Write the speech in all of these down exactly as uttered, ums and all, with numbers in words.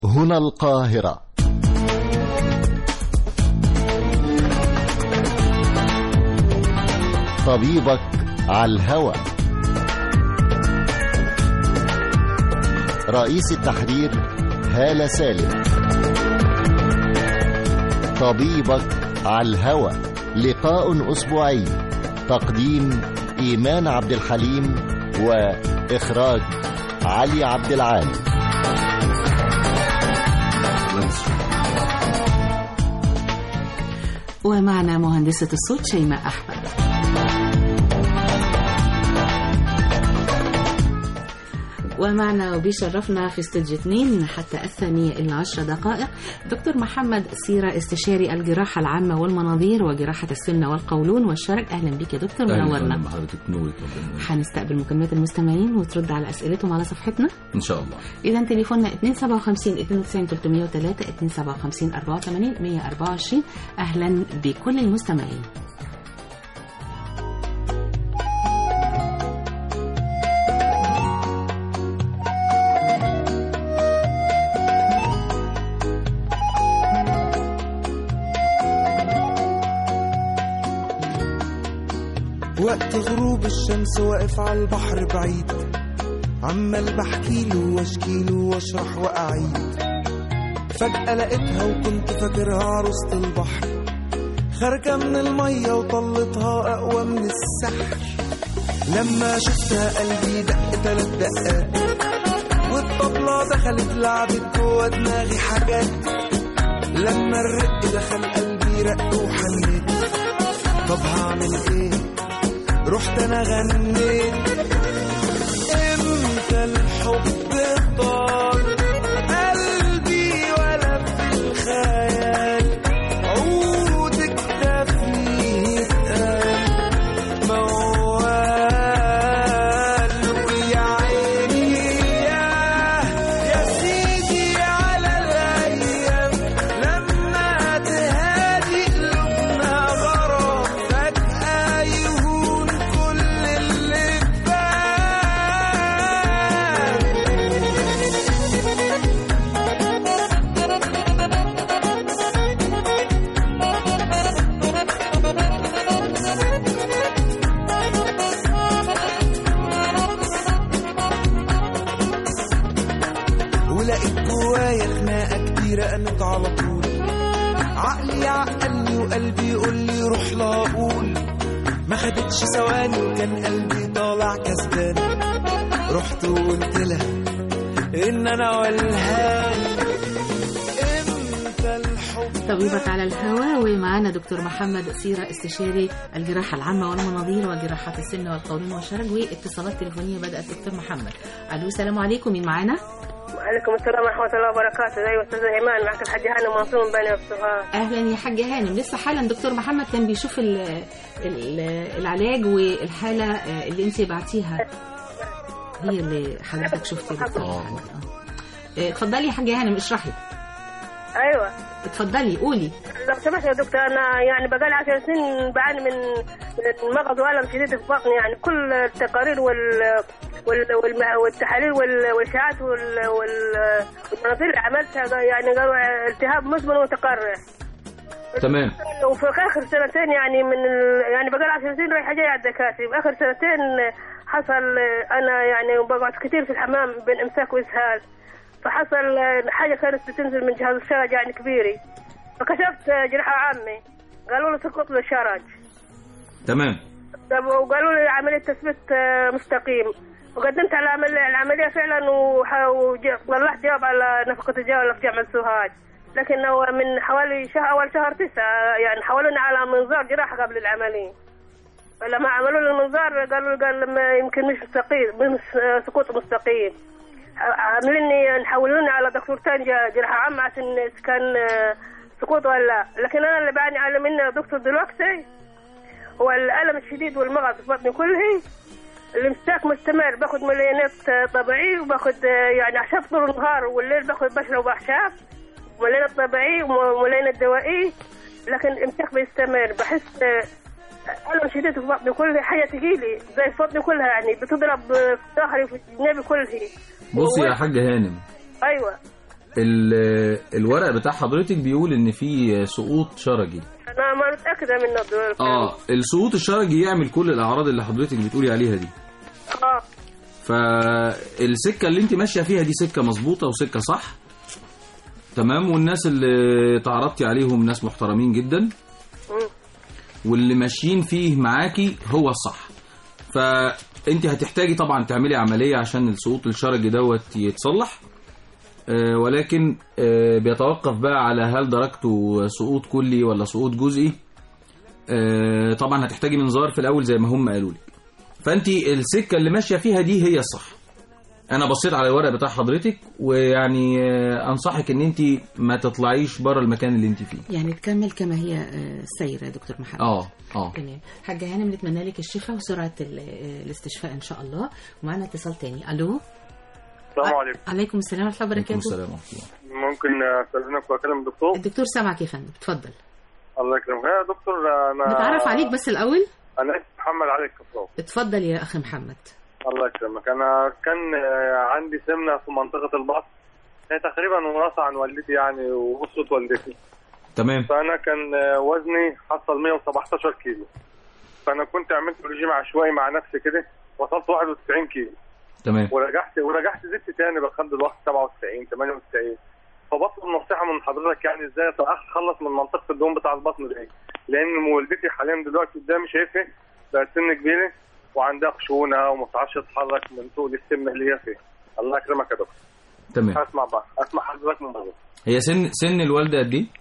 هنا القاهرة. طبيبك على الهوى. رئيس التحرير هالة سالم. طبيبك على الهوى، لقاء أسبوعي. تقديم إيمان عبد الحليم وإخراج علي عبد العال. ومعنا مهندسة الصوت شيماء أحمد. ومعنا وبيشرفنا في استوديو اثنين حتى الثانية إلا عشر دقائق دكتور محمد سيرة، استشاري الجراحة العامة والمناظير وجراحة السمنة والقولون والشرج. أهلا بك يا دكتور، منورنا. أهلا بحضرتك، نورك. هنستقبل مكالمات المستمعين وترد على أسئلتهم على صفحتنا إن شاء الله. إذا تليفوننا اثنين سبعة خمسين اثنين وتسعين ثلاثمائة وثلاثة اثنين سبعة خمسين أربعة وثمانين مئة وأربعة وعشرين. أهلا بكل المستمعين. وقت غروب الشمس واقف على البحر بعيد، عمال بحكيله واشكيله واشرح واعيد. فجأة لقيتها وكنت فاكرها عروسة البحر، خارجة من المية وطلتها أقوى من السحر. لما شفتها قلبي دق تلات دقات، والطبلة دخلت لعبت جوا دماغي حاجات. لما الرق دخل قلبي رق وحنيت، طب هعمل ايه؟ رحت انا غنيت. امتى الحب طال قلبي ولا في الخيال، عودك تفني اتقال موال. ويا عيني يا يا سيدي على الايام، لما تهادي قلوبنا غرام فجأة يهون كل اللي فات. ولقيت جوايا خناقة كتيرة قامت على طول، عقلي عقلني وقلبي يقول لي روح لا اقول. ما خدتش ثواني وكان قلبي طالع كسبان، رحت وقلت لها ان انا والهان. امتى الحب. طبيبك على الهواء، ومعنا دكتور محمد سيرة، استشاري الجراحة العامة والمناظير وجراحة السمنة والقولون والشرج. واتصالات تليفونية بدأت. دكتور محمد، الو، السلام عليكم، مين معانا؟ وعليكم السلام ورحمة الله وبركاته. أيوة أستاذة إيمان، معك الحاجة هانم منصور من بني الصغار. أهلا يا حاجة هانم. لسه حالا دكتور محمد كان بيشوف ال ال العلاج والحالة اللي أنت بعتيها، هي اللي حضرتك شفتي دكتور. اتفضلي يا حاجة هانم، اشرحي. أيوة اتفضلي قولي. لو سمحت يا دكتور، أنا يعني بقالي عشر سنين بعاني من المرض وألم شديد في بطني، يعني كل التقارير وال والتحاليل والاشاعات والمناظير اللي عملتها يعني قالوا التهاب مزمن ومتكرر. تمام. وفي اخر سنتين يعني من يعني بقى عشر سنين رايحه جايه على الدكاتره. في اخر سنتين حصل انا يعني بقعد كثير في الحمام بين امساك واسهال، فحصل حاجه كانت بتنزل من جهاز الشرج يعني كبيري، فكشفت جراحه عامه قالوا لي سقوط للشرج. تمام. وقالوا لي عمليه تثبيت مستقيم، وقدمت على العملية فعلا وطلعت جواب على نفقة الجولة في جامعة سوهاج، لكنه من حوالي شهر أول شهر تسعة يعني حولوني على منظار جراحة قبل العملية. فلما عملوا لي المنظار قالوا قال لما يمكن مش مستقيم، مش سقوط مستقيم، عامليني نحولوني على دكتور تاني جراحة عامة عشان كان سقوط ولا لا. لكن أنا اللي بعاني على منه دكتور دلوقتي هو الألم الشديد والمغص في بطني كله، الامساك مستمر، باخد مليانات طبيعي وباخد يعني اعشاب طول النهار، والليل باخد بشرب اعشاب مليانات طبيعي ومليانات دوائي، لكن الامساك بيستمر. بحس ألم شديد في بطني كله، حاجة تجيلي زي في بطني كلها يعني بتضرب في ظهري في جنابي كله. بصي يا حاجة هانم، أيوة ال- الورق بتاع حضرتك بيقول ان في سقوط شرجي. انا ما متاكده من الدكتور. اه السقوط الشرجي يعمل كل الاعراض اللي حضرتك بتقولي عليها دي. اه فالسكه اللي انت ماشيه فيها دي سكه مظبوطه وسكه صح تمام، والناس اللي تعرضتي عليهم ناس محترمين جدا، مم. واللي ماشيين فيه معاكي هو الصح. فانت هتحتاجي طبعا تعملي عمليه عشان السقوط الشرجي دوت يتصلح، آه، ولكن آه، بيتوقف بقى على هل درجته سقوط كلي ولا سقوط جزئي. آه، طبعا هتحتاجي منظار في الاول زي ما هم قالوا لك. فانت السكه اللي ماشيه فيها دي هي الصح. انا بصيت على الورق بتاع حضرتك، ويعني آه، انصحك ان انت ما تطلعيش بره المكان اللي انت فيه. يعني تكمل كما هي آه، سيرة يا دكتور محمد. اه اه تمام. حاجة هانم نتمنى لك الشفاء وسرعة ال- آه، الاستشفاء ان شاء الله. ومعنا اتصال تاني. الو. السلام عليكم. عليكم السلام ورحمة الله عليكم وبركاته. السلام ورحمه الله. ممكن استاذنك واكلم الدكتور؟ الدكتور سامعك يا فندم، اتفضل. الله يكرمك يا دكتور. انا نتعرف عليك بس الاول. انا اسمي محمد علي الكفراوي. اتفضل يا اخي محمد. الله يكرمك. انا كان عندي سمنه في منطقه البطن، هي تقريبا وراثه عن والدتي يعني واسره والدتي. تمام. فانا كان وزني حصل مية وسبعتاشر كيلو، فانا كنت عملت رجيم عشوائي مع نفسي كده، وصلت واحد وتسعين كيلو. تمام. ورجعت ورجعت زدت تاني لحد دلوقتي سبعة وتسعين ثمانية وتسعين. فبطلب نصيحه من حضرتك يعني ازاي اتخلص من منطقه الدهون بتاع البطن دي، لان والدتي حاليا دلوقتي قدامي شايفه بقت سن كبيره وعندها خشونه وما بتعرفش تتحرك من طول السمنه اللي هي فيه. الله يكرمك يا دكتور. تمام. اسمع بقى اسمع حضرتك من بره. هي سن سن الوالده قد ايه؟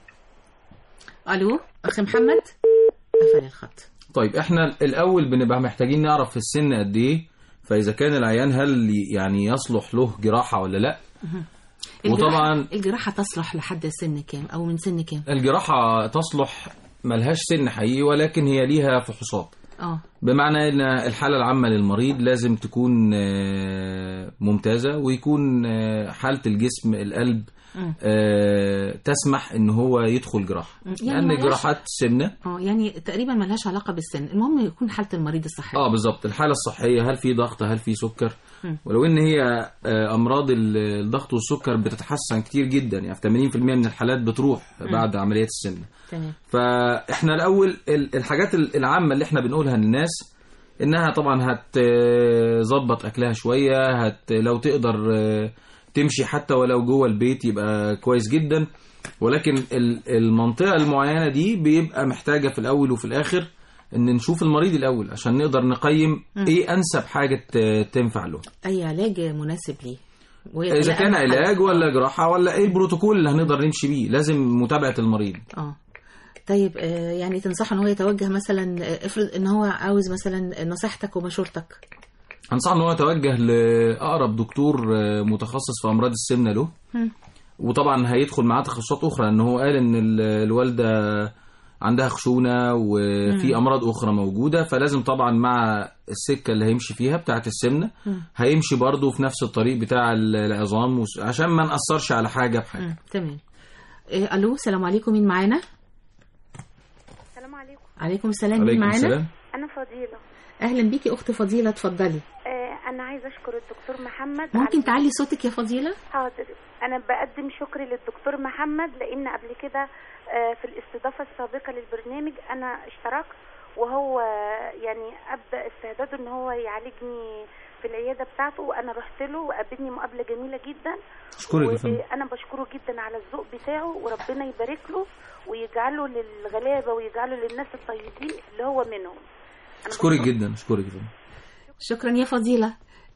الو اخي محمد. قفل الخط. طيب احنا الاول بنبقى محتاجين نعرف في السن قد ايه، فاذا كان العيان هل يعني يصلح له جراحه ولا لا. وطبعا الجراحة تصلح لحد سن كام او من سن كام؟ الجراحه تصلح ملهاش سن حقيقي، ولكن هي ليها فحوصات. اه بمعنى ان الحاله العامه للمريض لازم تكون آه، ممتازه، ويكون آه، حاله الجسم القلب آه، تسمح ان هو يدخل جراحه، يعني لان ملهاش- جراحات السمنه اه يعني تقريبا ملهاش علاقة بالسن، المهم يكون حالة المريض الصحية. اه بالظبط الحاله الصحيه، هل في ضغط هل في سكر. مم. ولو ان هي آه، امراض ال- الضغط والسكر بتتحسن كتير جدا، يعني في ثمانين بالمئة من الحالات بتروح بعد عمليات السمنه. تمام. فاحنا الاول ال- الحاجات ال- العامه اللي احنا بنقولها للناس انها طبعا هتظبط اكلها شويه، هت لو تقدر آه، تمشي حتى ولو جوه البيت يبقى كويس جدا. ولكن ال- المنطقه المعينه دي بيبقى محتاجه في الاول وفي الاخر ان نشوف المريض الاول عشان نقدر نقيم مم. ايه انسب حاجه ت- تنفع له، اي علاج مناسب ليه، وهي اذا تلاقي كان أهم حاجة. علاج ولا جراحه ولا ايه البروتوكول اللي هنقدر نمشي بيه. لازم متابعه المريض. اه طيب آه، يعني تنصح ان هو يتوجه مثلا، آه، افرض ان هو عاوز مثلا نصيحتك ومشورتك. انصح ان هو يتوجه لاقرب دكتور آه، متخصص في امراض السمنه له. مم. وطبعا هيدخل معاه تخصصات اخرى، ان هو قال ان ال- الوالده عندها خشونه وفي مم. امراض اخرى موجوده، فلازم طبعا مع السكه اللي هيمشي فيها بتاعه السمنه مم. هيمشي برضه في نفس الطريق بتاع ال- العظام، وس- عشان ما ناثرش على حاجه بحاجه. مم. تمام. آه، الو السلام عليكم، مين معانا؟ السلام عليكم. عليكم السلام، مين عليكم معانا؟ السلام. أنا فضيلة. اهلا بيكي اخت فضيله، اتفضلي. آه أنا عايزة أشكر الدكتور محمد. ممكن على- تعلي صوتك يا فضيله؟ حاضر. أنا بقدم شكري للدكتور محمد، لأن قبل كده آه في الاستضافة السابقة للبرنامج أنا اشتركت، وهو يعني أبدأ استعداده إن هو يعالجني في العيادة بتاعته، وأنا رحت له وقابلني مقابلة جميلة جدا. اشكرك يا فندم. وأنا بشكره جدا على الذوق بتاعه، وربنا يبارك له ويجعله للغلابة ويجعله للناس الطيبين اللي هو منهم. أنا اشكرك بشكره. جدا اشكرك يا فندم. شكرا يا فضيله.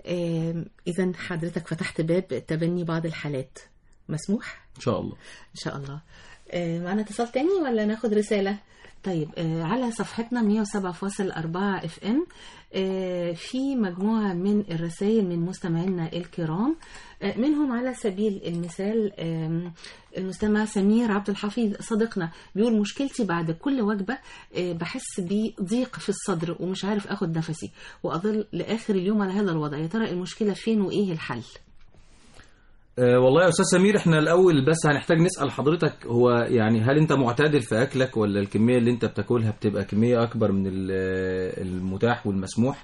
اذا حضرتك فتحت باب تبني بعض الحالات، مسموح ان شاء الله. ان شاء الله. آه، معنا اتصال تاني ولا ناخد رسالة؟ طيب آه، على صفحتنا مية وسبعة فاصلة أربعة اف ام آه، في مجموعة من الرسائل من مستمعينا الكرام، آه، منهم على سبيل المثال آم، المستمع سمير عبد الحفيظ صديقنا بيقول: مشكلتي بعد كل وجبة آه، بحس بضيق في الصدر ومش عارف اخد نفسي واظل لاخر اليوم على هذا الوضع، يا ترى المشكلة فين وايه الحل؟ أه والله يا أستاذ سمير، احنا الأول بس هنحتاج نسأل حضرتك، هو يعني هل أنت معتدل في أكلك ولا الكمية اللي أنت بتاكلها بتبقى كمية أكبر من المتاح والمسموح؟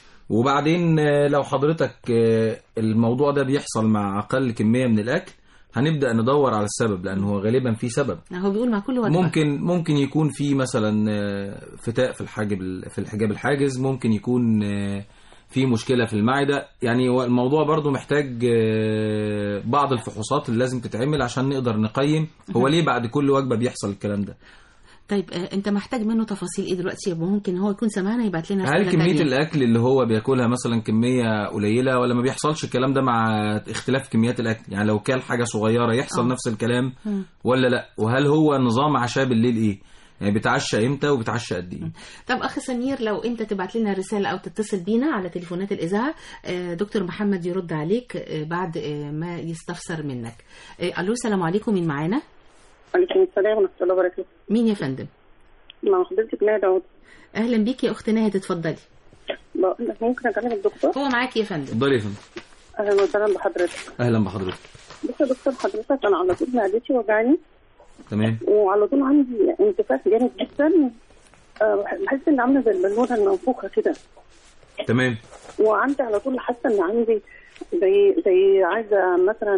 وبعدين لو حضرتك الموضوع ده بيحصل مع أقل كمية من الأكل، هنبدا ندور على السبب، لان هو غالبا في سبب. هو بيقول مع كل وجبه ممكن ممكن يكون في مثلا فتاء في الحاجب في الحجاب الحاجز، ممكن يكون في مشكله في المعده. يعني الموضوع برضو محتاج بعض الفحوصات اللي لازم تتعمل عشان نقدر نقيم هو ليه بعد كل وجبه بيحصل الكلام ده. طيب انت محتاج منه تفاصيل ايه دلوقتي؟ ممكن هو يكون سمعنا يبعت لنا هل كميه تانية. الاكل اللي هو بياكلها مثلا كميه قليله، ولا ما بيحصلش الكلام ده مع اختلاف كميات الاكل؟ يعني لو كل حاجه صغيره يحصل أوه. نفس الكلام م. ولا لا؟ وهل هو نظام عشاء بالليل ايه؟ يعني بيتعشى امتى وبيتعشى قد ايه؟ طب اخ سمير، لو انت تبعت لنا رساله او تتصل بينا على تليفونات الاذاعه، دكتور محمد يرد عليك بعد ما يستفسر منك. الو، السلام عليكم، مين معانا؟ وعليكم السلام ورحمه الله وبركاته. مين يا فندم؟ مع حضرتك نهى داوود. اهلا بيكي يا اخت نهى، اتفضلي. ممكن اكلم الدكتور؟ هو معاكي يا فندم. اتفضلي يا فندم. اهلا وسهلا بحضرتك. اهلا بحضرتك. بص يا دكتور، حضرتك انا على طول معدتي وجعاني. تمام. وعلى طول عندي انتفاخ جامد جدا، بحس ان عامله زي البالونه المنفوخه كده. تمام. وعندي على طول حاسه ان عندي زي زي عايزه مثلا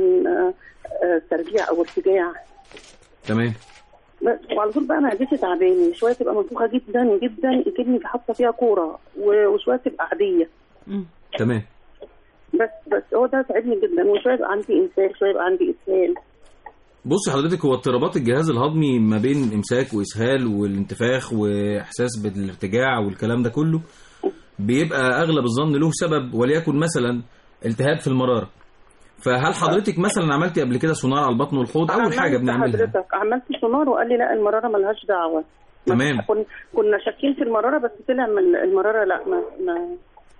ترجيع او ارتجاع. تمام. بس وعلى طول بقى معدتي تعبانه، شويه تبقى منفوخه جدا جدا كأني حاطه فيها كوره، وشويه تبقى عاديه. امم تمام. بس بس هو ده تعبني جدا، وشويه يبقى عندي امساك، شويه يبقى عندي اسهال. بصي حضرتك، هو اضطرابات الجهاز الهضمي ما بين امساك واسهال والانتفاخ واحساس بالارتجاع والكلام ده كله بيبقى اغلب الظن له سبب، وليكن مثلا التهاب في المراره. فهل حضرتك مثلا عملتي قبل كده سونار على البطن والحوض؟ اول حاجه بنعملها حضرتك عملت سونار وقال لي لا المراره ملهاش دعوه. تمام. كنا شاكين في المراره، بس طلع من المراره لا ما, ما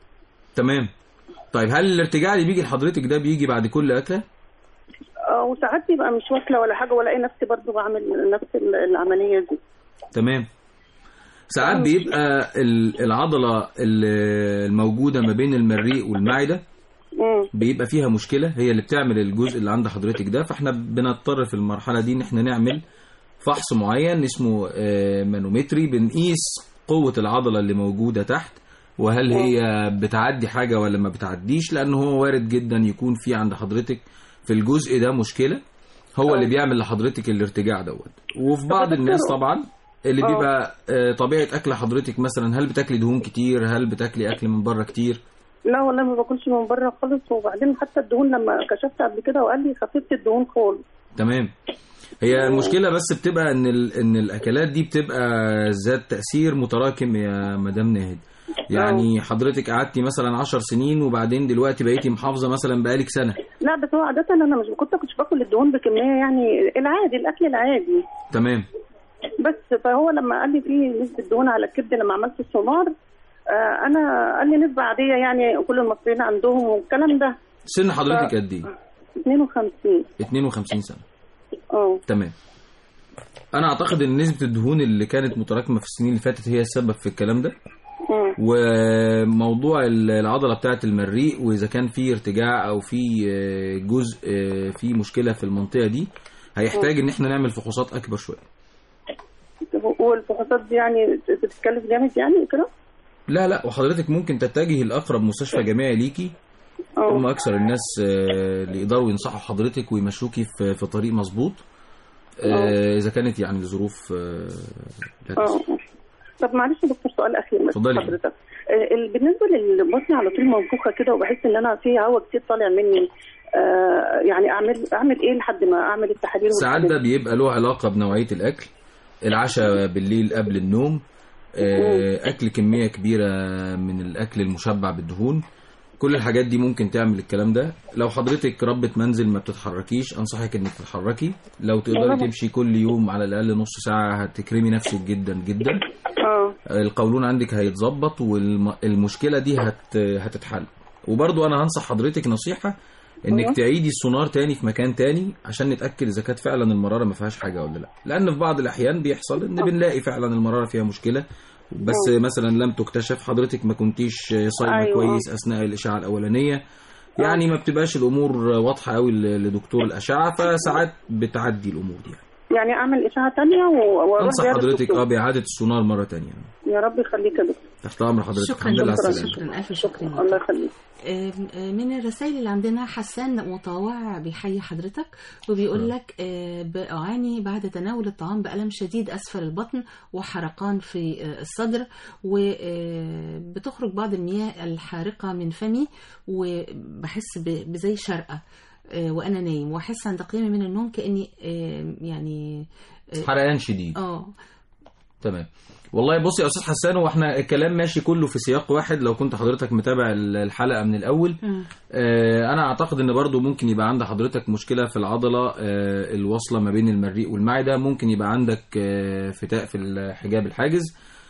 تمام. طيب هل الارتجاع اللي بيجي لحضرتك ده بيجي بعد كل اكله؟ اه، وساعات بيبقى مش واكله ولا حاجه، والاقي نفسي برضو بعمل نفس العمليه دي. تمام. ساعات بيبقى العضله الموجوده ما بين المريء والمعده بيبقى فيها مشكله، هي اللي بتعمل الجزء اللي عند حضرتك ده. فاحنا بنضطر في المرحله دي ان احنا نعمل فحص معين اسمه مانومتري، بنقيس قوه العضله اللي موجوده تحت، وهل هي بتعدي حاجه ولا ما بتعديش، لان هو وارد جدا يكون في عند حضرتك في الجزء ده مشكله هو اللي بيعمل لحضرتك الارتجاع دوت. وفي بعض الناس طبعا اللي بيبقى طبيعه اكل حضرتك، مثلا هل بتاكلي دهون كتير، هل بتاكلي اكل من بره كتير؟ لا والله ما باكلش من بره خالص، وبعدين حتى الدهون لما كشفت قبل كده وقال لي خففت الدهون خالص. تمام. هي المشكله بس بتبقى ان ان الاكلات دي بتبقى ذات تاثير متراكم يا مدام ناهد. يعني حضرتك قعدتي مثلا عشر سنين وبعدين دلوقتي بقيتي محافظه مثلا بقالك سنه. لا بس هو عاده انا مش كنت كنتش باكل الدهون بكميه، يعني العادي الاكل العادي. تمام. بس فهو لما قال لي في نسبه دهون على الكبد لما عملت السونار، آه انا قال لي نسبه عاديه، يعني كل المصريين عندهم والكلام ده. سن حضرتك قد ايه؟ اثنين وخمسين. اثنين وخمسين سنه. اه تمام. انا اعتقد ان نسبه الدهون اللي كانت متراكمه في السنين اللي فاتت هي السبب في الكلام ده. وموضوع العضله بتاعه المريء، واذا كان في ارتجاع او في جزء في مشكله في المنطقه دي، هيحتاج ان احنا نعمل فحوصات اكبر شويه. والفحوصات دي يعني بتتكلف جامد يعني كده؟ لا لا، وحضرتك ممكن تتجهي لاقرب مستشفى جامعي ليكي، هم اكثر الناس اللي يقدروا ينصحوا حضرتك ويمشوكي في في طريق مظبوط، اذا كانت يعني ظروف لا تسمح. طب معلش يا دكتور، سؤال اخير بس حضرتك. بالنسبه للبطن على طول منفوخه كده، وبحس ان انا في هواء كتير طالع مني، آه يعني اعمل اعمل ايه لحد ما اعمل التحاليل؟ ساعات ده بيبقى له علاقه بنوعيه الاكل، العشاء بالليل قبل النوم، آه اكل كميه كبيره من الاكل المشبع بالدهون، كل الحاجات دي ممكن تعمل الكلام ده. لو حضرتك ربة منزل ما بتتحركيش، انصحك انك تتحركي. لو تقدري تمشي كل يوم على الاقل نص ساعه هتكرمي نفسك جدا جدا. اه القولون عندك هيتظبط، والمشكله دي هت هتتحل. وبرضو انا هنصح حضرتك نصيحه، انك تعيدي السونار تاني في مكان تاني عشان نتاكد اذا كانت فعلا المراره ما فيهاش حاجه ولا لا، لان في بعض الاحيان بيحصل ان بنلاقي فعلا المراره فيها مشكله، بس أوه. مثلا لم تكتشف، حضرتك ما كنتيش صايمه أيوة. كويس اثناء الاشعه الاولانيه، يعني ما بتبقاش الامور واضحه قوي لدكتور الاشعه، فساعات بتعدي الامور دي. يعني اعمل اشعه ثانيه واروح انصح حضرتك اه باعاده السونار مره ثانيه. يا رب يخليك يا دكتور. تحت امر حضرتك. شكرا شكرا شكرا الف شكر. الله يخليك. من الرسائل اللي عندنا حسان مطاوع بيحيي حضرتك وبيقول لك بعاني بعد تناول الطعام بألم شديد أسفل البطن وحرقان في الصدر وبتخرج بعض المياه الحارقة من فمي وبحس بزي شرقة وأنا نايم وأحس عند قيامي من النوم كأني يعني حرقان شديد. اه تمام. والله بصي يا استاذ حسان، هو احنا الكلام ماشي كله في سياق واحد. لو كنت حضرتك متابع الحلقه من الاول آه انا اعتقد ان برضو ممكن يبقى عند حضرتك مشكله في العضله آه الواصله ما بين المريء والمعده، ممكن يبقى عندك آه فتاء في الحجاب الحاجز.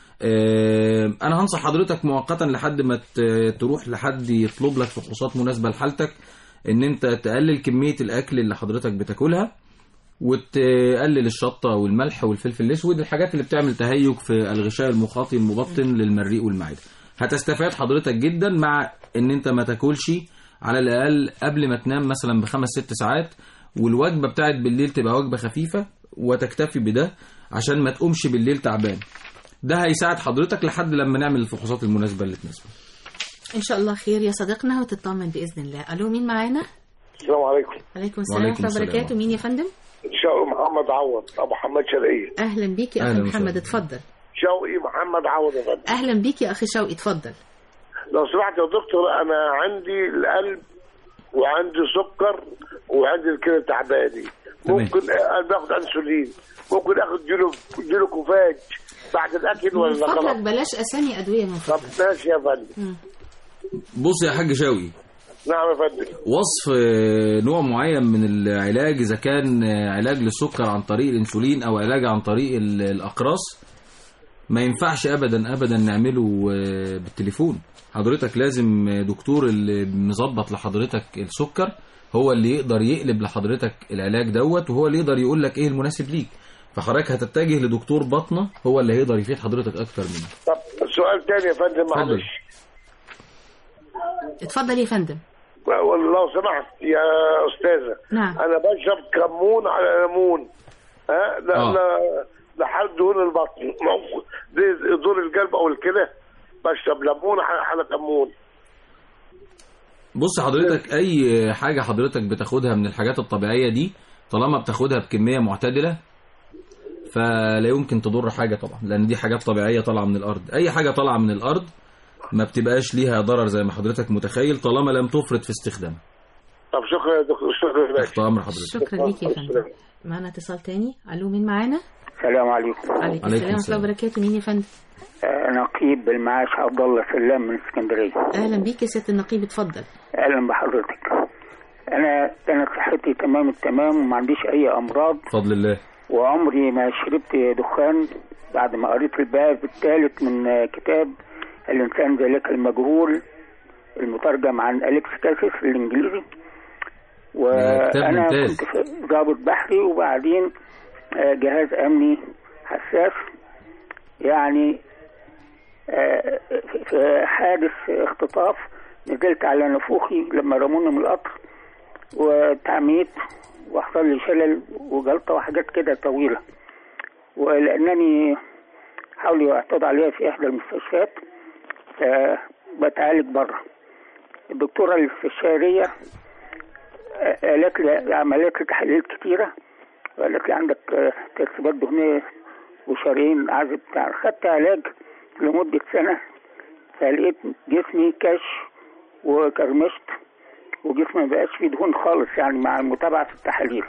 آه انا هنصح حضرتك مؤقتا لحد ما تروح لحد يطلب لك فحوصات مناسبه لحالتك، ان انت تقلل كميه الاكل اللي حضرتك بتاكلها وتقلل الشطة والملح والفلفل الأسود، الحاجات اللي بتعمل تهيج في الغشاء المخاطي المبطن للمريء والمعدة. هتستفاد حضرتك جدا مع ان انت ما تاكلش على الأقل قبل ما تنام مثلا بخمس ست ساعات، والوجبة بتاعت بالليل تبقى وجبة خفيفة وتكتفي بده عشان ما تقومش بالليل تعبان. ده هيساعد حضرتك لحد لما نعمل الفحوصات المناسبة اللي تناسبه. ان شاء الله خير يا صديقنا وتطمن بإذن الله. ألو مين معانا؟ السلام عليكم. عليكم السلام ورحمة الله وبركاته. مين يا فندم؟ شوقي محمد عوض ابو حماد شرقيه. اهلا بيك يا اخي محمد، اتفضل. شوقي محمد عوض يا فندم. اهلا بيك يا اخي شوقي، اتفضل. لو سمحت يا دكتور، انا عندي القلب وعندي سكر وعندي الكلى تعباني، ممكن باخد انسولين، ممكن اخد جلو جلوكوفاج بعد الاكل ولا غلط؟ من فضلك بلاش اسامي ادويه من فضلك. طب ماشي يا فندم. بص يا حاج شوقي، نعم يا فندم. وصف نوع معين من العلاج، إذا كان علاج للسكر عن طريق الأنسولين أو علاج عن طريق الأقراص، ما ينفعش أبدا أبدا نعمله بالتليفون. حضرتك لازم دكتور اللي مظبط لحضرتك السكر هو اللي يقدر يقلب لحضرتك العلاج دوت، وهو اللي يقدر يقول لك إيه المناسب ليك. فحضرتك هتتجه لدكتور باطنة هو اللي هيقدر يفيد حضرتك أكتر منه. طب سؤال تاني يا فندم معلش. اتفضل يا فندم. لو سمحت يا استاذه. نعم. انا بشرب كمون على ليمون ها لا آه. لا لحد دهون البطن، دور القلب او الكلى بشرب ليمون على كمون. بص حضرتك اي حاجه حضرتك بتاخدها من الحاجات الطبيعيه دي طالما بتاخدها بكميه معتدله فلا يمكن تضر حاجه طبعا، لان دي حاجات طبيعيه طالعه من الارض. اي حاجه طالعه من الارض ما بتبقاش ليها ضرر زي ما حضرتك متخيل طالما لم تفرط في استخدامها. طب شكرا يا دكتور. شكرا تحت امر حضرتك. شكرا ليك يا فندم. معنا اتصال تاني. الو مين معانا؟ السلام عليكم. عليكم السلام ورحمه الله وبركاته. مين يا فندم؟ آه نقيب المعاش عبد الله سلام من اسكندريه. اهلا بيك يا سياده النقيب، اتفضل. اهلا بحضرتك. انا انا صحتي تمام التمام وما عنديش اي امراض بفضل الله، وعمري ما شربت دخان بعد ما قريت الباب الثالث من كتاب الإنسان ذلك المجهول المترجم عن أليكس كاسيس الإنجليزي. وأنا كنت ضابط بحري وبعدين جهاز أمني حساس، يعني في حادث اختطاف نزلت على نفوخي لما رموني من القطر وتعميت وحصل لي شلل وجلطة وحاجات كده طويلة، ولأنني حاولوا يعتدوا عليها في إحدى المستشفيات أه بتعالج بره. الدكتورة الاستشارية قالت لي عملت لي تحاليل كتيرة وقالت لي عندك ترسبات دهنية وشرايين عازب بتاع. خدت علاج لمدة سنة فلقيت جسمي كش وكرمشت وجسمي مبقاش فيه دهون خالص يعني مع المتابعة في التحاليل.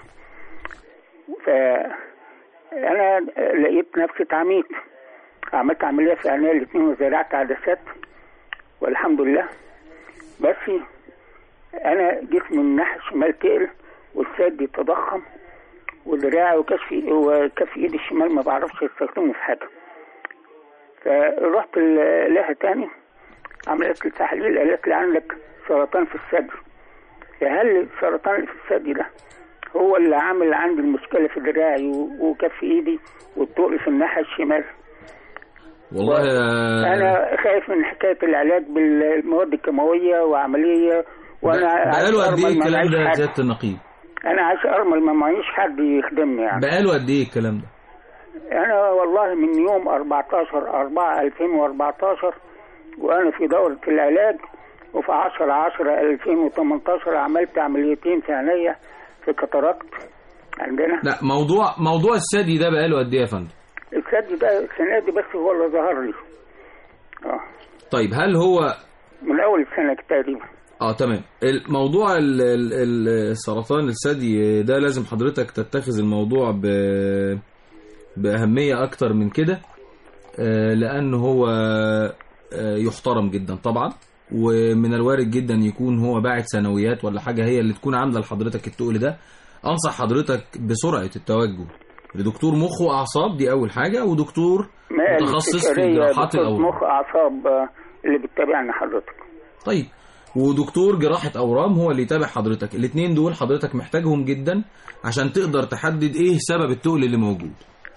فأنا لقيت نفسي اتعميت، عملت عملية في عينيا الاثنين وزرعت عدسات والحمد لله، بس أنا جسمي من ناحية الشمال تقل والسد تضخم ودراعي وكفي وكف إيدي الشمال ما بعرفش استخدمه في حاجة. فرحت لها تاني عملت لي تحليل قالت لي عندك سرطان في الثدي. فهل السرطان اللي في الثدي ده هو اللي عامل عندي المشكلة في دراعي وكف إيدي والتقل في الناحية الشمال؟ والله انا خايف من حكايه العلاج بالمواد الكيماويه وعمليه، وانا بقاله قد ايه الكلام ده يا سياده النقيب؟ انا عايز ارمل، ما معيش حد يخدمني يعني. بقاله قد ايه الكلام ده؟ انا والله من يوم أربعتاشر أربعة ألفين وأربعتاشر وانا في دورة العلاج، وفي عشرة عشرة ألفين وتمنتاشر عملت عمليتين في عينيا في كاتاراكت عندنا. لا، موضوع موضوع الثدي ده بقاله قد ايه يا فندم؟ الثدي ده السنه دي بس هو اللي ظهر لي. اه طيب هل هو من اول السنه تقريبا؟ اه تمام. الموضوع ال- ال- السرطان الثدي ده لازم حضرتك تتخذ الموضوع ب بأهمية أكتر من كده، لأن هو يحترم جدا طبعا، ومن الوارد جدا يكون هو باعت ثانويات ولا حاجة هي اللي تكون عاملة لحضرتك التقل ده. أنصح حضرتك بسرعة التوجه لدكتور مخ وأعصاب، دي أول حاجة، ودكتور متخصص في جراحات الأورام. مخ أعصاب اللي بتتابعني حضرتك. طيب، ودكتور جراحة أورام هو اللي يتابع حضرتك. الاثنين دول حضرتك محتاجهم جدا عشان تقدر تحدد إيه سبب التقل اللي موجود.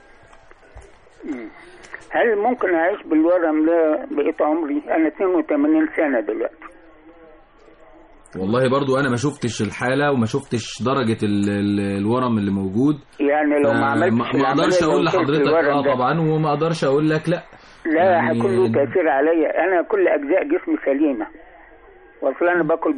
هل ممكن أعيش بالورم ده بقيت عمري؟ أنا اثنين وثمانين سنة دلوقتي. والله برضو أنا ما شفتش الحالة وما شفتش درجة ال ال الورم اللي موجود، يعني لو ما عملتش ما أقدرش أقول لحضرتك آه طبعا، وما أقدرش أقول لك لا. لا يعني هيكون له تأثير عليا. أنا كل أجزاء جسمي سليمة، واصلا أنا باكل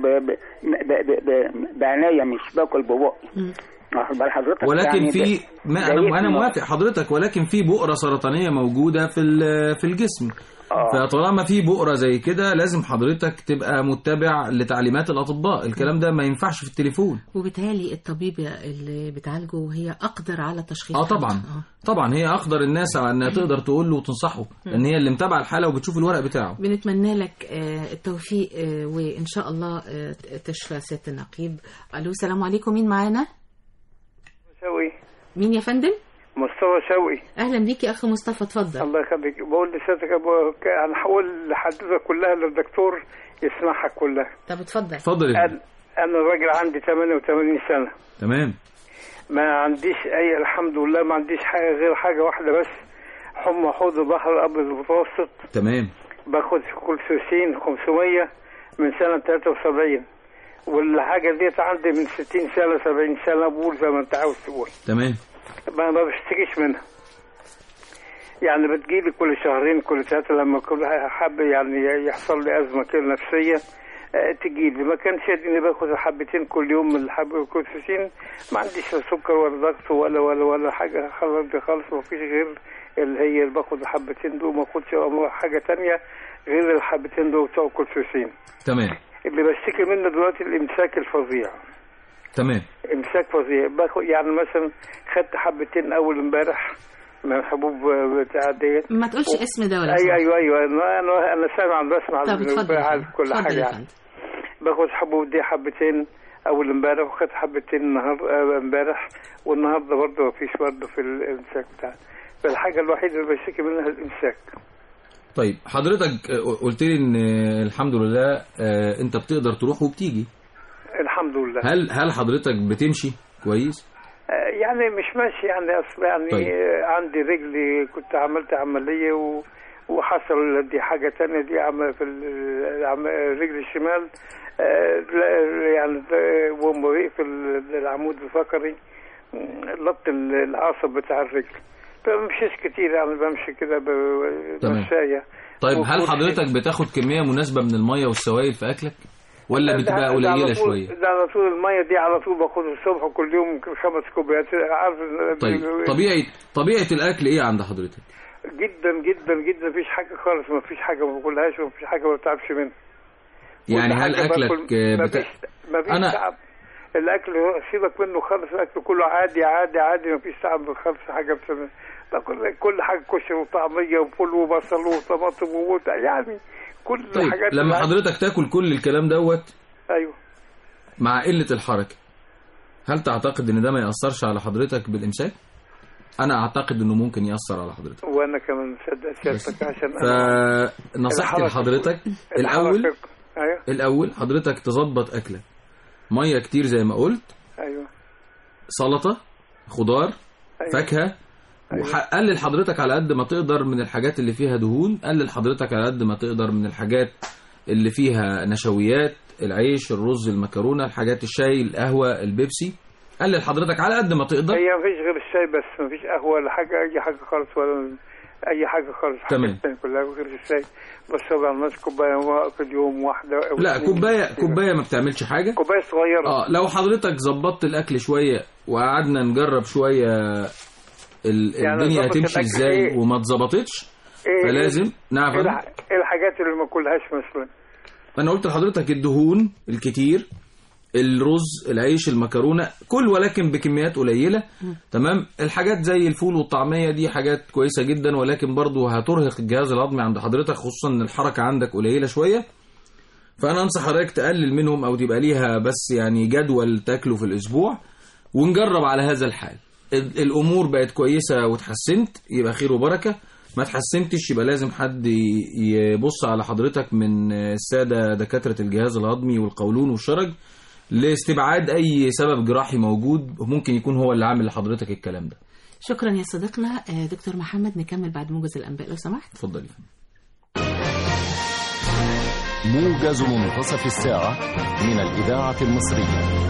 بعناية، مش باكل ببقي. ولكن يعني في ما انا انا موافق حضرتك، ولكن في بؤره سرطانيه موجوده في في الجسم. آه. فطالما في بؤره زي كده لازم حضرتك تبقى متبع لتعليمات الاطباء. الكلام ده ما ينفعش في التليفون. وبالتالي الطبيب اللي بتعالجه هي اقدر على تشخيص. اه طبعا آه. طبعا هي اقدر الناس على انها تقدر تقول له وتنصحه، لان هي اللي متابعه الحاله وبتشوف الورق بتاعه. بنتمنى لك التوفيق وان شاء الله تشفى سياده النقيب. الو، السلام عليكم، مين معانا؟ شوقي. مين يا فندم؟ مصطفى شوقي. اهلا بيك يا اخ مصطفى، اتفضل. الله يخليك. بقول لسيادتك انا هحول لحضرتك كلها للدكتور يسمعها كلها. طب اتفضل. اتفضل. انا انا راجل عندي ثمانية وثمانين سنة. تمام. ما عنديش اي، الحمد لله ما عنديش حاجه غير حاجه واحده بس، حمى حوض البحر الابيض المتوسط. تمام. باخد كولسوسين خمسمية من سنه ثلاثة وسبعين، والحاجه ديت عندي من ستين سنه سبعين سنه، بقول زي ما انت عاوز تقول. تمام. ما ما بشتكيش منها، يعني بتجيلي كل شهرين كل ثلاثه لما كل حب يعني يحصل لي ازمه كده نفسيه تجيلي. ما كانش يديني باخد حبتين كل يوم من الحب الكولسوسين، ما عنديش لا سكر ولا ضغط ولا ولا ولا حاجه خالص خالص، ما فيش غير اللي هي اللي باخد الحبتين دول، ما باخدش حاجه تانية غير الحبتين دول بتوع الكولسوسين. تمام. اللي بشتكي منه دلوقتي الامساك الفظيع. تمام. امساك فظيع. باخد يعني مثلا خدت حبتين اول امبارح من الحبوب بتاع ديت. ما تقولش اسم ده ولا ايوه ايوه ايوه انا انا سامع بسمع كل حاجه يعني. باخد حبوب دي حبتين اول امبارح، وخدت حبتين النهارده امبارح، والنهارده برضه مفيش برضه في الامساك بتاعي. فالحاجه الوحيده اللي بشتكي منها الامساك. طيب حضرتك قلت لي ان الحمد لله انت بتقدر تروح وبتيجي. الحمد لله. هل هل حضرتك بتمشي كويس؟ يعني مش ماشي يعني، اصل يعني طيب. عندي رجلي كنت عملت عمليه و... وحصل دي حاجه تانية، دي عم في الرجل الشمال يعني ومضيق في العمود الفقري لط العصب بتاع الرجل، فمشيش كتير يعني، بمشي كده بمشايه. طيب هل حضرتك بتاخد كميه مناسبه من الميه والسوائل في اكلك ولا بتبقى قليله شويه؟ ده على طول الميه دي على طول باخدها الصبح كل يوم يمكن خمس كوبايات. عارف طيب طبيعه طبيعه الاكل ايه عند حضرتك؟ جدا جدا جدا مفيش حاجه خالص، مفيش حاجه ما باكلهاش ومفيش حاجه ما بتعبش منها. يعني هل اكلك بتا... مفيش أنا... تعب. الاكل سيبك منه خالص، الاكل كله عادي عادي عادي، مفيش تعب خالص. حاجه بتعمل باكل كل حاجه، كشري وطعميه وفول وبصل وطماطم وموت يعني كل طيب الحاجات. لما حضرتك تاكل كل الكلام دوت ايوه مع قله الحركه، هل تعتقد ان ده ما ياثرش على حضرتك بالامساك؟ انا اعتقد انه ممكن ياثر على حضرتك، وانا كمان مصدق سيادتك. عشان فنصيحتي لحضرتك الاول أيوة. الاول حضرتك تظبط اكلك، ميه كتير زي ما قلت. ايوه. سلطه، خضار، أيوة. فاكهه. أيوة. وقلل حضرتك على قد ما تقدر من الحاجات اللي فيها دهون، قلل حضرتك على قد ما تقدر من الحاجات اللي فيها نشويات، العيش، الرز، المكرونه، الحاجات الشاي، القهوه، البيبسي. قلل حضرتك على قد ما تقدر. هي مفيش غير الشاي بس، مفيش قهوه ولا حاجه، اي حاجه خالص، ولا اي حاجه خالص. تمام. كلها غير الشاي بس. طبعا الناس كوبايه في اليوم واحده. لا كوبايه كوبايه ما بتعملش حاجه، كوبايه صغيره. اه لو حضرتك ظبطت الاكل شويه وقعدنا نجرب شويه ال... يعني الدنيا هتمشي ازاي إيه؟ وما اتظبطتش إيه؟ فلازم نعرف ايه الحاجات اللي ما كلهاش مثلا. انا قلت لحضرتك الدهون الكتير، الرز، العيش، المكرونه، كل ولكن بكميات قليله. م. تمام. الحاجات زي الفول والطعميه دي حاجات كويسه جدا، ولكن برضو هترهق الجهاز الهضمي عند حضرتك، خصوصا ان الحركه عندك قليله شويه. فانا انصح حضرتك تقلل منهم او تبقى ليها بس يعني جدول تاكله في الاسبوع، ونجرب على هذا الحال. الامور بقت كويسه وتحسنت يبقى خير وبركه، ما تحسنتش يبقى لازم حد يبص على حضرتك من الساده دكاتره الجهاز الهضمي والقولون والشرج لاستبعاد اي سبب جراحي موجود ممكن يكون هو اللي عامل لحضرتك الكلام ده. شكرا يا صديقنا دكتور محمد. نكمل بعد موجز الانباء لو سمحت. اتفضلي. موجز منتصف الساعه من الاذاعه المصريه.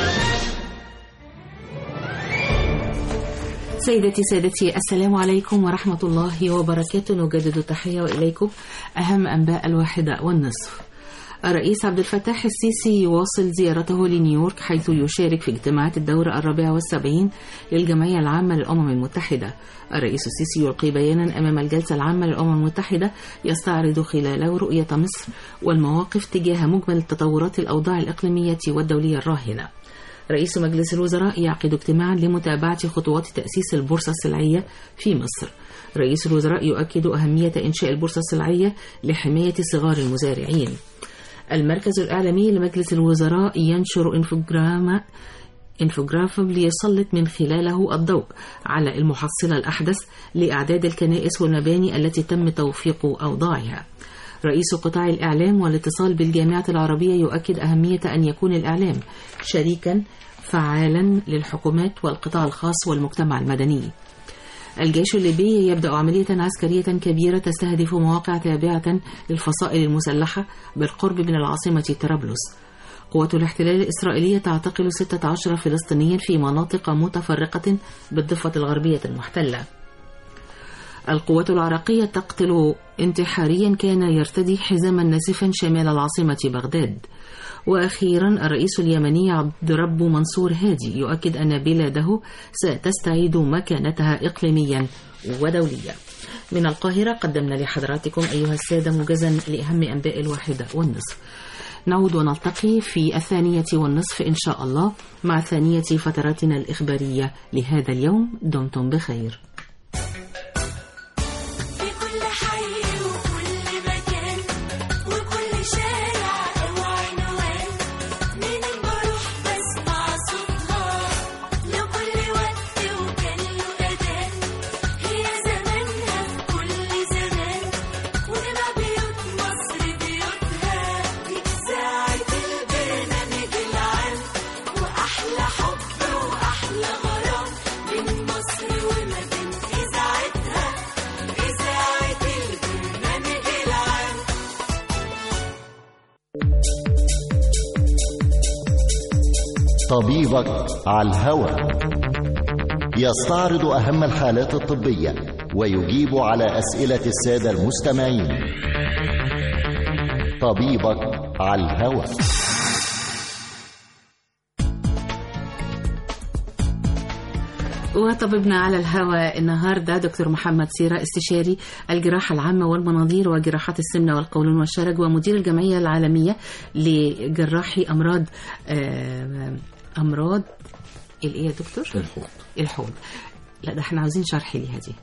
سيدتي سادتي، السلام عليكم ورحمة الله وبركاته. نجدد التحية وإليكم أهم أنباء الواحدة والنصف. الرئيس عبد الفتاح السيسي يواصل زيارته لنيويورك، حيث يشارك في اجتماعات الدورة الرابعة والسبعين للجمعية العامة للأمم المتحدة. الرئيس السيسي يلقي بيانا أمام الجلسة العامة للأمم المتحدة يستعرض خلاله رؤية مصر والمواقف تجاه مجمل التطورات الأوضاع الإقليمية والدولية الراهنة. رئيس مجلس الوزراء يعقد اجتماعا لمتابعة خطوات تأسيس البورصة السلعية في مصر. رئيس الوزراء يؤكد أهمية إنشاء البورصة السلعية لحماية صغار المزارعين. المركز الإعلامي لمجلس الوزراء ينشر انفوجراما انفوجراف ليسلط من خلاله الضوء على المحصلة الأحدث لأعداد الكنائس والمباني التي تم توثيق أوضاعها. رئيس قطاع الإعلام والاتصال بالجامعة العربية يؤكد أهمية أن يكون الإعلام شريكا فعالا للحكومات والقطاع الخاص والمجتمع المدني. الجيش الليبي يبدأ عملية عسكرية كبيرة تستهدف مواقع تابعة للفصائل المسلحة بالقرب من العاصمة طرابلس. قوات الاحتلال الإسرائيلية تعتقل ستة عشر فلسطينيا في مناطق متفرقة بالضفة الغربية المحتلة. القوات العراقية تقتل انتحاريا كان يرتدي حزاما ناسفا شمال العاصمة بغداد. وأخيرا الرئيس اليمني عبد رب منصور هادي يؤكد أن بلاده ستستعيد مكانتها إقليميا ودوليا. من القاهرة قدمنا لحضراتكم أيها السادة موجزا لأهم أنباء الواحدة والنصف. نعود ونلتقي في الثانية والنصف إن شاء الله مع ثانية فتراتنا الإخبارية لهذا اليوم. دمتم بخير. طبيبك على الهوى يستعرض أهم الحالات الطبية ويجيب على أسئلة السادة المستمعين. طبيبك على الهوى. وطبيبنا على الهواء النهارده دكتور محمد سيرة، استشاري الجراحة العامة والمناظير وجراحات السمنة والقولون والشرج، ومدير الجمعية العالمية لجراحي أمراض أمراض الإيه يا دكتور؟ الحوض. الحوض. لا ده احنا عاوزين شرح ليها دي.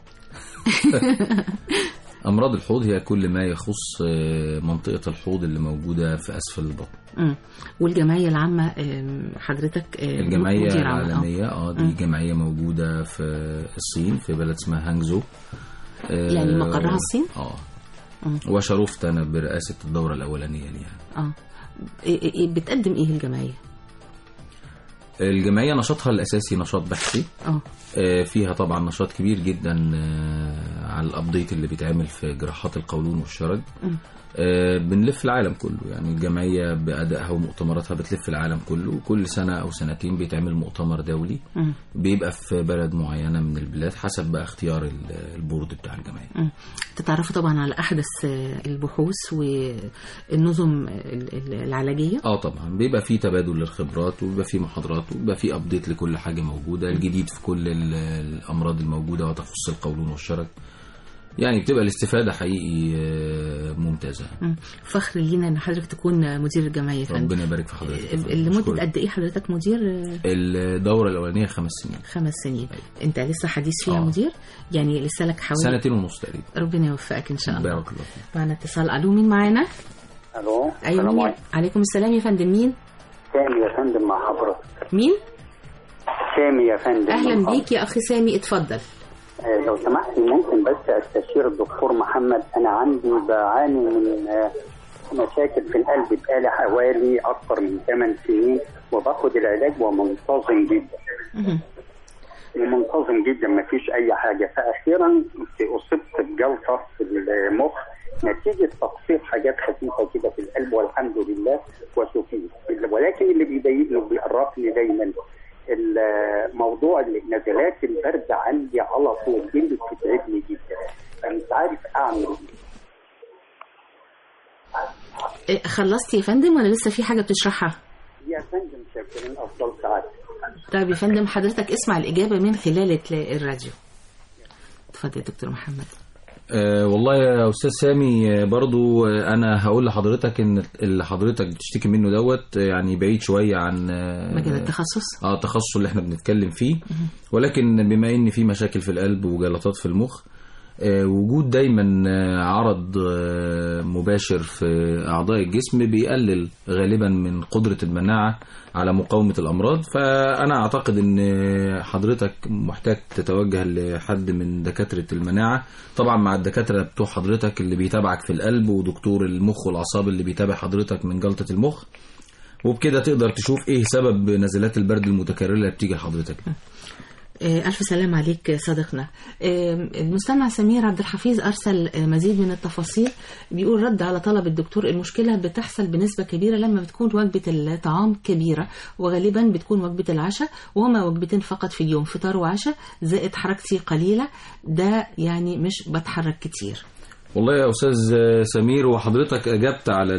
أمراض الحوض هي كل ما يخص منطقة الحوض اللي موجودة في أسفل البطن. امم والجمعية العامة حضرتك الجمعية العالمية اه دي جمعية موجودة في الصين في بلد اسمها هانجزو. يعني مقرها الصين؟ اه وشرفت أنا برئاسة الدورة الأولانية ليها. اه بتقدم إيه الجمعية؟ الجمعية نشاطها الأساسي نشاط بحثي. اه فيها طبعا نشاط كبير جدا على الابديت اللي بيتعمل في جراحات القولون والشرج. آه بنلف العالم كله، يعني الجمعية بأدائها ومؤتمراتها بتلف العالم كله، كل سنة أو سنتين بيتعمل مؤتمر دولي م. بيبقى في بلد معينة من البلاد حسب بقى اختيار البورد بتاع الجمعية. تتعرفوا طبعا على أحدث البحوث والنظم العلاجية؟ اه طبعا بيبقى في تبادل للخبرات، وبيبقى في محاضرات، وبيبقى في أبديت لكل حاجة موجودة، الجديد في كل الأمراض الموجودة وتخص القولون والشرج. يعني بتبقى الاستفادة حقيقي ممتازة. فخر لينا ان حضرتك تكون مدير الجمعية. ربنا يبارك في حضرتك. لمدة قد ايه حضرتك مدير؟ الدورة الأولانية خمس سنين. خمس سنين. أيوة. انت لسه حديث فيها آه. مدير؟ يعني لسه لك حوالي سنتين ونص تقريبا. ربنا يوفقك ان شاء الله. بارك الله فيك. معنا اتصال. الو مين معانا؟ الو. ايوه مين؟ عليكم السلام يا فندم. مين؟ سامي يا فندم مع حضرتك. مين؟ سامي يا فندم. اهلا بيك يا اخي سامي، اتفضل. لو سمحتي ممكن بس استشير الدكتور محمد. انا عندي بعاني من مشاكل في القلب بقالي حوالي اكثر من ثمان سنين، وباخد العلاج ومنتظم جدا ومنتظم جدا ما فيش اي حاجه. فاخيرا اصبت بجلطه في المخ نتيجه تقصير حاجات خفيفه كده في القلب، والحمد لله وشفيت. ولكن اللي بيضايقني وبيقرفني دايما الموضوع نزلات البرد عندي على طول، دي اللي بتتعبني جدا، فمش عارف اعمل ايه. خلصتي يا فندم ولا لسه في حاجه بتشرحها؟ يا فندم شاكرين افضل ساعات. طيب يا فندم حضرتك اسمع الاجابه من خلال الراديو. اتفضل يا دكتور محمد. أه والله يا أستاذ سامي، برضو أنا هقول لحضرتك إن اللي حضرتك بتشتكي منه دوت يعني بعيد شوية عن مجال التخصص اه التخصص اللي احنا بنتكلم فيه، ولكن بما إن في مشاكل في القلب وجلطات في المخ، أه وجود دايما عرض مباشر في أعضاء الجسم بيقلل غالبا من قدرة المناعة على مقاومة الأمراض. فأنا أعتقد أن حضرتك محتاج تتوجه لحد من دكاترة المناعة، طبعا مع الدكاترة بتوع حضرتك اللي بيتابعك في القلب، ودكتور المخ والأعصاب اللي بيتابع حضرتك من جلطة المخ، وبكده تقدر تشوف إيه سبب نزلات البرد المتكررة اللي بتيجي لحضرتك. ألف سلام عليك صديقنا. المستمع سمير عبد الحفيظ أرسل مزيد من التفاصيل، بيقول رد على طلب الدكتور: المشكلة بتحصل بنسبة كبيرة لما بتكون وجبة الطعام كبيرة، وغالبا بتكون وجبة العشاء، وهما وجبتين فقط في اليوم، فطار وعشاء، زائد حركتي قليلة، ده يعني مش بتحرك كتير. والله يا أستاذ سمير، وحضرتك أجبت على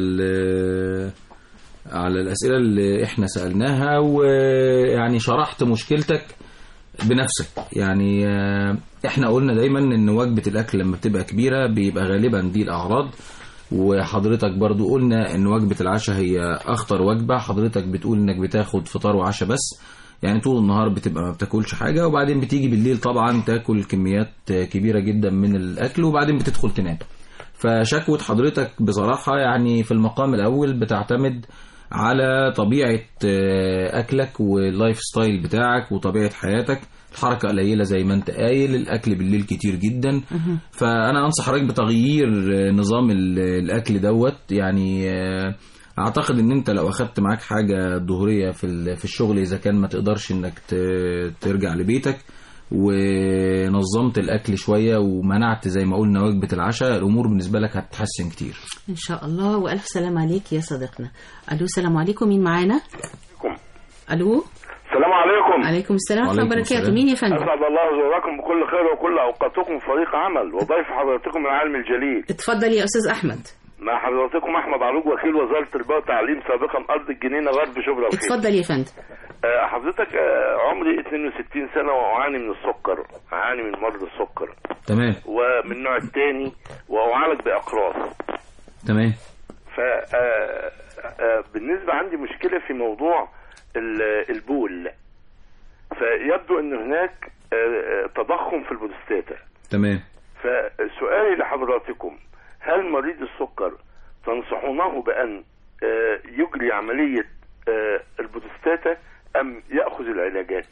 على الأسئلة اللي احنا سألناها، ويعني شرحت مشكلتك بنفسك. يعني احنا قلنا دايما ان وجبة الاكل لما بتبقى كبيرة بيبقى غالبا دي الاعراض، وحضرتك برضو قلنا ان وجبة العشاء هي اخطر وجبة. حضرتك بتقول انك بتاخد فطار وعشاء بس، يعني طول النهار بتبقى ما بتاكلش حاجة، وبعدين بتيجي بالليل طبعا تاكل كميات كبيرة جدا من الاكل، وبعدين بتدخل تنام. فشكوة حضرتك بصراحة يعني في المقام الاول بتعتمد على طبيعة أكلك واللايف ستايل بتاعك وطبيعة حياتك. الحركة قليلة زي ما انت قايل، الأكل بالليل كتير جدا. فأنا أنصح حضرتك بتغيير نظام الأكل دوت. يعني أعتقد أن انت لو أخدت معاك حاجة ظهرية في الشغل، إذا كان ما تقدرش أنك ترجع لبيتك، ونظمت الأكل شوية ومنعت زي ما قلنا وجبة العشاء، الأمور بالنسبة لك هتتحسن كتير إن شاء الله. وألف سلام عليك يا صديقنا. ألو السلام عليكم، مين معانا؟ ألو السلام عليكم. عليكم السلام ورحمة الله وبركاته. مين يا فندم؟ أسعد الله زوراكم بكل خير وكل أوقاتكم فريق عمل، وضيف حضرتكم العالم الجليل. اتفضل يا أستاذ أحمد. مع حضرتكم أحمد عروج، وكيل وزارة التربية والتعليم سابقا أرض الجنينة غرب شبرا الخير. اتفضل يا فندم. أه حضرتك أه عمري اثنين وستين سنة وأعاني من السكر، أعاني من مرض السكر. تمام. ومن النوع الثاني، وأعالج بأقراص. تمام. ف بالنسبة عندي مشكلة في موضوع البول، فيبدو أن هناك تضخم في البروستاتا. تمام. فسؤالي لحضراتكم: هل مريض السكر تنصحونه بأن يجري عملية البروستاتا أم يأخذ العلاجات؟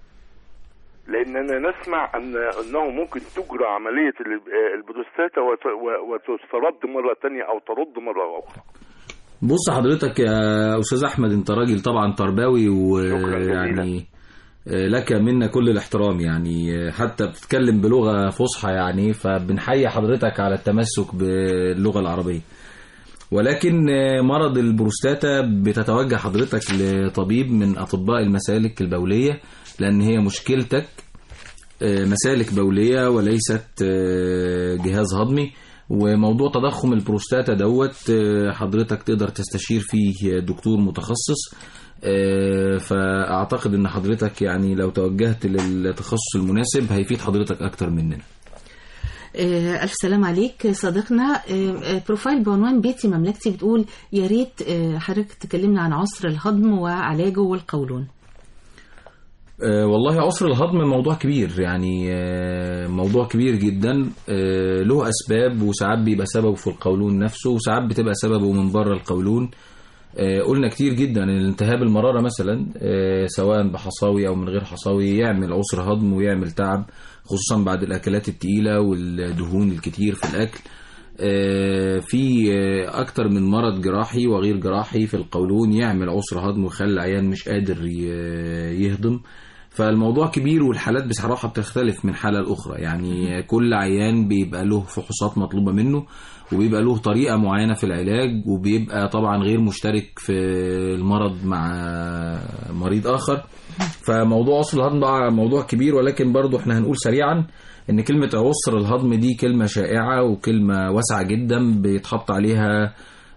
لأننا نسمع أن أنه ممكن تجرى عملية البروستاتا وتسترد مرة تانية أو ترد مرة أخرى. بص حضرتك يا أستاذ أحمد، أنت راجل طبعا تربوي، ويعني لك منا كل الاحترام يعني، حتى بتتكلم بلغة فصحى يعني، فبنحيي حضرتك على التمسك باللغة العربية. ولكن مرض البروستاتا بتتوجه حضرتك لطبيب من أطباء المسالك البولية، لأن هي مشكلتك مسالك بولية وليست جهاز هضمي. وموضوع تضخم البروستاتا دوت حضرتك تقدر تستشير فيه دكتور متخصص، فأعتقد أن حضرتك يعني لو توجهت للتخصص المناسب هيفيد حضرتك أكتر مننا. ألف سلام عليك صديقنا. بروفايل بعنوان بيتي مملكتي بتقول يا ريت حضرتك تكلمنا عن عسر الهضم وعلاجه والقولون. أه والله عسر الهضم موضوع كبير يعني، أه موضوع كبير جدا، أه له أسباب، وساعات بيبقى سببه في القولون نفسه، وساعات بتبقى سببه من بره القولون. أه قلنا كتير جدا ان التهاب المرارة مثلا أه سواء بحصاوي أو من غير حصاوي يعمل عسر هضم ويعمل تعب، خصوصا بعد الأكلات التقيلة والدهون الكتير في الأكل. أه في أه أكتر من مرض جراحي وغير جراحي في القولون يعمل عسر هضم ويخلي العيان مش قادر يهضم. فالموضوع كبير، والحالات بصراحة بتختلف من حالة لأخرى يعني، كل عيان بيبقى له فحوصات مطلوبة منه، وبيبقى له طريقة معينة في العلاج، وبيبقى طبعا غير مشترك في المرض مع مريض آخر. فموضوع عسر الهضم ده موضوع كبير، ولكن برضو احنا هنقول سريعا ان كلمة عسر الهضم دي كلمة شائعة وكلمة واسعة جدا، بيتحط عليها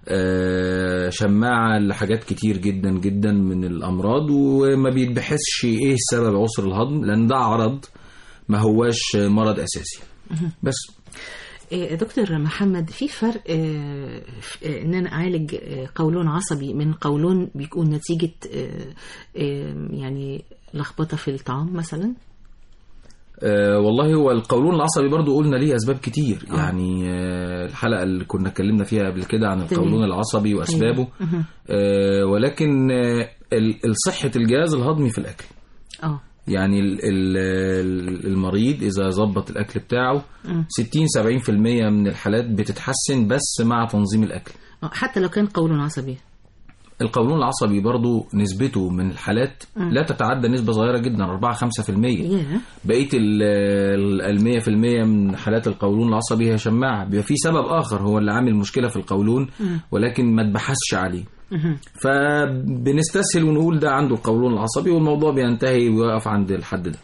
شماعة لحاجات كتير جدا جدا من الأمراض، وما بيتبحثش ايه سبب عسر الهضم، لأن ده عرض ما هواش مرض أساسي. بس دكتور محمد، في فرق ان انا اعالج قولون عصبي من قولون بيكون نتيجة يعني لخبطة في الطعام مثلا؟ أه والله هو القولون العصبي برضو قلنا ليه أسباب كتير آه. يعني أه الحلقة اللي كنا اتكلمنا فيها قبل كده عن القولون العصبي وأسبابه. أه ولكن أه الصحة الجهاز الهضمي في الأكل آه. يعني المريض إذا ضبط الأكل بتاعه ستين سبعين في المية من الحالات بتتحسن بس مع تنظيم الأكل، حتى لو كان قولون عصبي. القولون العصبي برضو نسبته من الحالات م. لا تتعدى نسبة صغيرة جدا، أربعة خمسة في المية. yeah. بقية المية في المية من حالات القولون العصبي هي شماعة، بيبقى في سبب آخر هو اللي عامل مشكلة في القولون م. ولكن ما تبحثش عليه. م. فبنستسهل ونقول ده عنده القولون العصبي، والموضوع بينتهي ويقف عند الحد ده.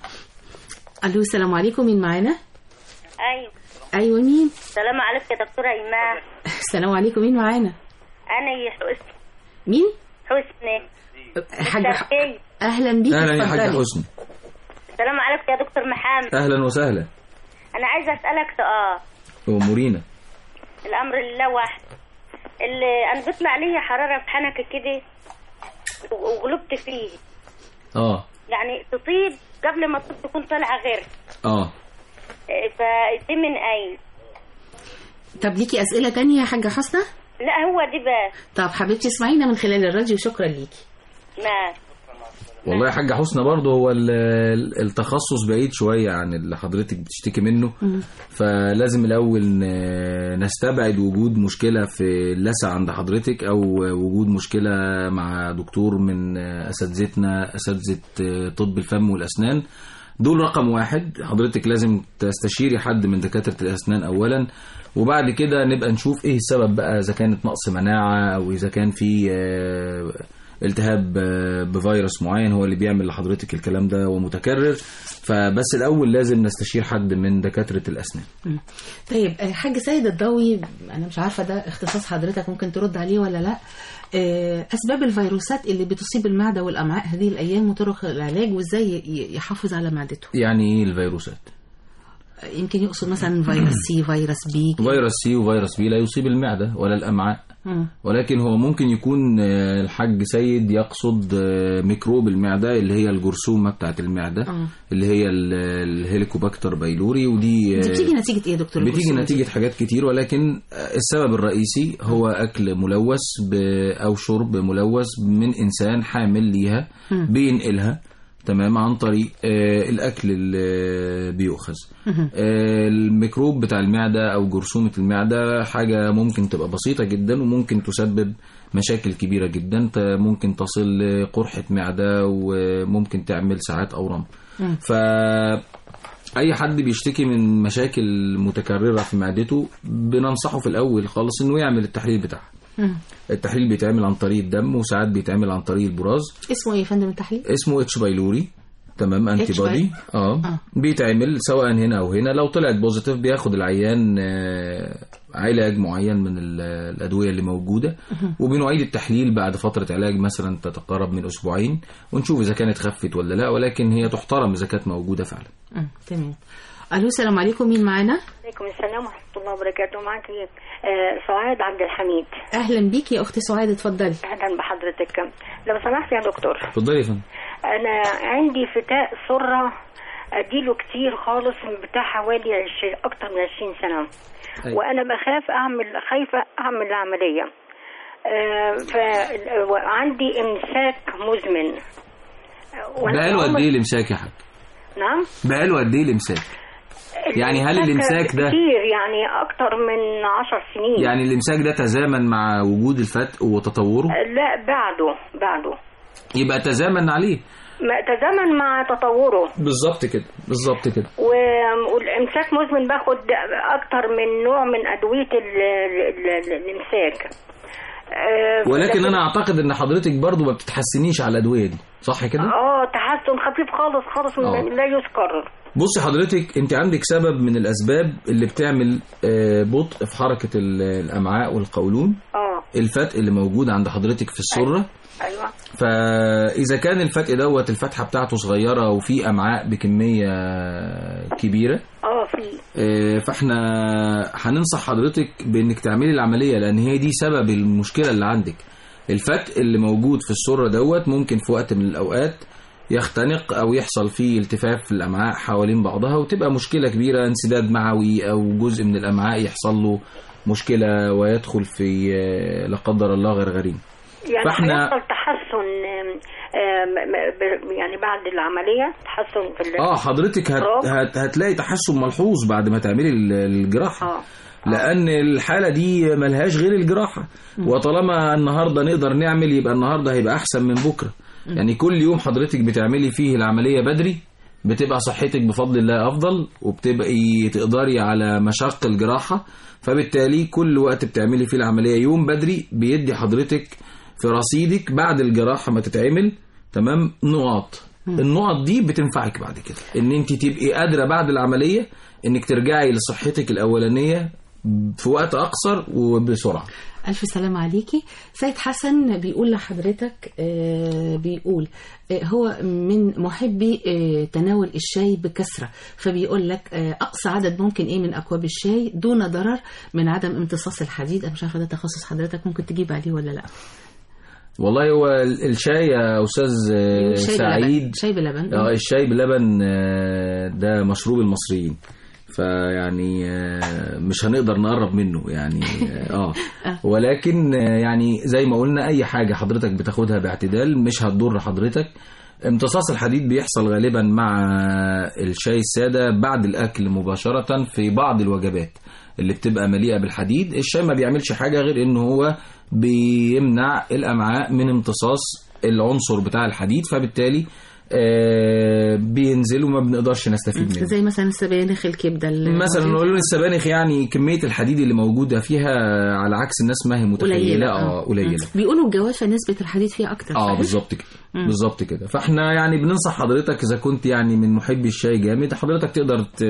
ألو السلام عليكم، مين معانا؟ أيوة أيوة مين؟ السلام عليكم يا دكتورة إيمان. السلام عليكم، مين معانا؟ أنا يا حسني. مين؟ حسني. حاجة أهلا بيك. أهلا يا حاجة حسني. السلام عليكم يا دكتور محمد. أهلا وسهلا. أنا عايزة أسألك سؤال. أمورينا. الأمر لله واحد. اللي أنا بيطلع لي حرارة في حنكي كده وغلبت فيه. آه. يعني تطيب قبل ما تطيب تكون طالعة غير. آه. فدي من أين؟ طب ليكي أسئلة تانية يا حاجة حسنة؟ لا هو دي بس. طب حبيبتي اسمعينا من خلال الراديو، شكرا ليكي. ماشي. والله يا حاجة حسنة برضه هو التخصص بعيد شوية عن اللي حضرتك بتشتكي منه، م. فلازم الأول نستبعد وجود مشكلة في اللثة عند حضرتك أو وجود مشكلة مع دكتور من أساتذتنا أساتذة طب الفم والأسنان. دول رقم واحد، حضرتك لازم تستشيري حد من دكاترة الأسنان أولا، وبعد كده نبقى نشوف ايه السبب بقى، اذا كانت نقص مناعة او اذا كان في التهاب بفيروس معين هو اللي بيعمل لحضرتك الكلام ده ومتكرر. فبس الاول لازم نستشير حد من دكاترة الاسنان. طيب حاج سيد الضوي، انا مش عارفة ده اختصاص حضرتك، ممكن ترد عليه ولا لا؟ اسباب الفيروسات اللي بتصيب المعدة والامعاء هذه الايام وطرق العلاج، وازاي يحافظ على معدته؟ يعني ايه الفيروسات؟ يمكن يقصد مثلا فيروس سي، فيروس بي. فيروس سي وفيروس بي لا يصيب المعدة ولا الأمعاء، م. ولكن هو ممكن يكون الحاج سيد يقصد ميكروب المعدة اللي هي الجرثومة بتاعت المعدة، م. اللي هي الهيليكوباكتر بايلوري، ودي دي بتيجي نتيجة ايه دكتور؟ بتيجي نتيجة حاجات كتير، ولكن السبب الرئيسي هو أكل ملوث أو شرب ملوث من إنسان حامل ليها، م. بينقلها تمام عن طريق آه الأكل اللي بيؤخذ. آه الميكروب بتاع المعدة أو جرثومة المعدة حاجة ممكن تبقى بسيطة جدا وممكن تسبب مشاكل كبيرة جدا، ممكن تصل لقرحة معدة وممكن تعمل ساعات أورام. فأي حد بيشتكي من مشاكل متكررة في معدته بننصحه في الأول خالص إنه يعمل التحليل بتاعها. التحليل بيتعمل عن طريق الدم وساعات بيتعمل عن طريق البراز. اسمه ايه يا فندم التحليل؟ اسمه اتش بايلوري. تمام انتي بودي. اه, آه. بيتعمل سواء هنا او هنا. لو طلعت بوزيتيف بياخد العيان آه علاج معين من الادويه اللي موجوده وبنعيد التحليل بعد فتره علاج مثلا تتقارب من اسبوعين ونشوف اذا كانت خفت ولا لا، ولكن هي تحترم اذا كانت موجوده فعلا. امم تمام. الو السلام عليكم، مين معانا؟ عليكم السلام ورحمه الله وبركاته. معاكي آه سعاد عبد الحميد. اهلا بيكي يا اختي سعاد، اتفضلي. اهلا بحضرتك. لو سمحت يا دكتور. اتفضلي يا فندم. انا عندي فتاء سره اديله كتير خالص بتاع حوالي عشرين اكتر من عشرين سنه. أيوة. وانا بخاف اعمل خايفه اعمل العمليه. آه فعندي امساك مزمن. بقاله قد ايه الامساك يا حاج؟ نعم بقاله قد ايه الامساك؟ يعني هل الامساك ده كتير يعني اكتر من عشر سنين؟ يعني الامساك ده تزامن مع وجود الفتق وتطوره؟ لا بعده بعده يبقى تزامن عليه. ما تزامن مع تطوره. بالظبط كده بالظبط كده. والامساك مزمن باخد اكتر من نوع من ادويه الامساك. ولكن انا اعتقد ان حضرتك برضو ما بتتحسنيش على الادويه دي، صح كده؟ اه تحسن خفيف خالص خالص أوه. لا يذكر. بصي حضرتك انت عندك سبب من الاسباب اللي بتعمل بطء في حركه الامعاء والقولون. اه الفتق اللي موجود عند حضرتك في السره. ايوه. فاذا كان الفتق دوت الفتحه بتاعته صغيره وفي امعاء بكميه كبيره اه في فاحنا هننصح حضرتك بانك تعملي العمليه، لان هي دي سبب المشكله اللي عندك. الفتق اللي موجود في السره دوت ممكن في وقت من الاوقات يختنق او يحصل فيه التفاف في الامعاء حوالين بعضها وتبقى مشكله كبيره، انسداد معوي او جزء من الامعاء يحصل له مشكله ويدخل في لا قدر الله غرغرين. يعني فاحنا هيحصل تحسن يعني بعد العمليه تحسن في اه حضرتك هت هت هتلاقي تحسن ملحوظ بعد ما تعملي الجراحه. اه لان الحاله دي ملهاش غير الجراحه. م. وطالما النهارده نقدر نعمل يبقى النهارده هيبقى احسن من بكره. م. يعني كل يوم حضرتك بتعملي فيه العمليه بدري بتبقى صحتك بفضل الله افضل وبتبقي تقدري على مشاق الجراحه، فبالتالي كل وقت بتعملي فيه العمليه يوم بدري بيدي حضرتك في رصيدك بعد الجراحه ما تتعمل تمام نقاط. م. النقط دي بتنفعك بعد كده ان انت تبقي قادره بعد العمليه انك ترجعي لصحتك الاولانيه في وقت اقصر وبسرعه. الف سلامه عليكي. سيد حسن بيقول لحضرتك آه بيقول آه هو من محبي آه تناول الشاي بكثره، فبيقول لك آه اقصى عدد ممكن ايه من اكواب الشاي دون ضرر من عدم امتصاص الحديد. انا مش عارفه ده تخصص حضرتك ممكن تجيب عليه ولا لا. والله هو الشاي يا استاذ سعيد شاي بلبن. اه الشاي بلبن ده مشروب المصريين، فيعني مش هنقدر نقرب منه يعني اه ولكن يعني زي ما قلنا اي حاجه حضرتك بتاخدها باعتدال مش هتضر حضرتك. امتصاص الحديد بيحصل غالبا مع الشاي الساده بعد الاكل مباشره في بعض الوجبات اللي بتبقى مليئه بالحديد. الشاي ما بيعملش حاجه غير انه هو بيمنع الامعاء من امتصاص العنصر بتاع الحديد، فبالتالي آه بينزل وما بنقدرش نستفيد منه. زي مثلا السبانخ الكبده مثلا نقول السبانخ يعني كميه الحديد اللي موجوده فيها على عكس الناس ما هي متخيله اه قليله. بيقولوا الجوافه نسبه الحديد فيها اكتر. اه بالظبط كده بالظبط كده. فاحنا يعني بننصح حضرتك اذا كنت يعني من محبي الشاي جامد حضرتك تقدر ت...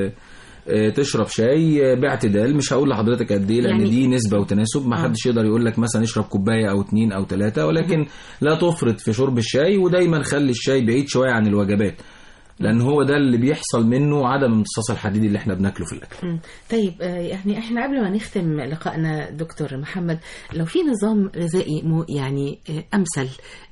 تشرب شاي باعتدال. مش هقول لحضرتك قد ايه لان يعني دي نسبه وتناسب، ما حدش يقدر يقول لك مثلا اشرب كوبايه او اتنين او ثلاثه، ولكن لا تفرط في شرب الشاي ودايما خلي الشاي بعيد شويه عن الوجبات لان هو ده اللي بيحصل منه عدم امتصاص الحديد اللي احنا بناكله في الاكل. طيب يعني احنا قبل ما نختم لقائنا دكتور محمد لو في نظام غذائي يعني امثل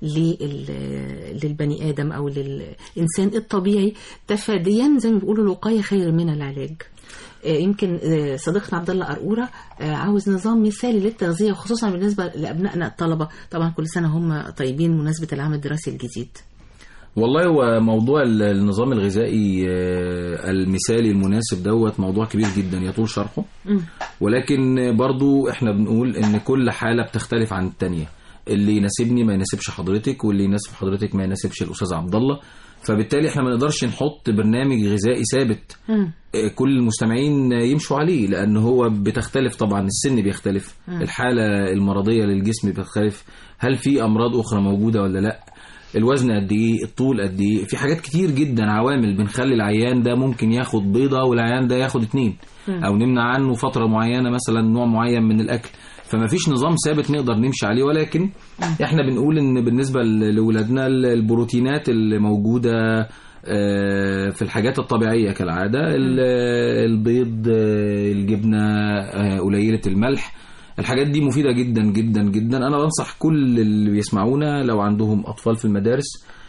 للبني ادم او للانسان الطبيعي تفاديا زي ما بيقولوا الوقايه خير من العلاج. يمكن صديقنا عبد الله قرقوره عاوز نظام مثالي للتغذيه وخصوصا بالنسبه لابنائنا الطلبه، طبعا كل سنه هم طيبين مناسبه العام الدراسي الجديد. والله هو موضوع النظام الغذائي المثالي المناسب دوت موضوع كبير جدا يطول شرحه، ولكن برضو احنا بنقول ان كل حالة بتختلف عن التانية. اللي يناسبني ما يناسبش حضرتك، واللي يناسب حضرتك ما يناسبش الأستاذ عبد الله. فبالتالي احنا ما نقدرش نحط برنامج غذائي ثابت كل المستمعين يمشوا عليه، لأن هو بتختلف طبعا، السن بيختلف، الحالة المرضية للجسم بتختلف، هل في أمراض أخرى موجودة ولا لا، الوزن قد ايه، الطول قد ايه، في حاجات كتير جدا عوامل بنخلي العيان ده ممكن ياخد بيضة والعيان ده ياخد اتنين، او نمنع عنه فترة معينة مثلا نوع معين من الاكل. فما فيش نظام ثابت نقدر نمشي عليه، ولكن احنا بنقول ان بالنسبة لولادنا البروتينات اللي موجودة في الحاجات الطبيعية كالعادة، البيض، الجبنة قليلة الملح، الحاجات دي مفيدة جدا جدا جدا. أنا بنصح كل اللي بيسمعونا لو عندهم أطفال في المدارس،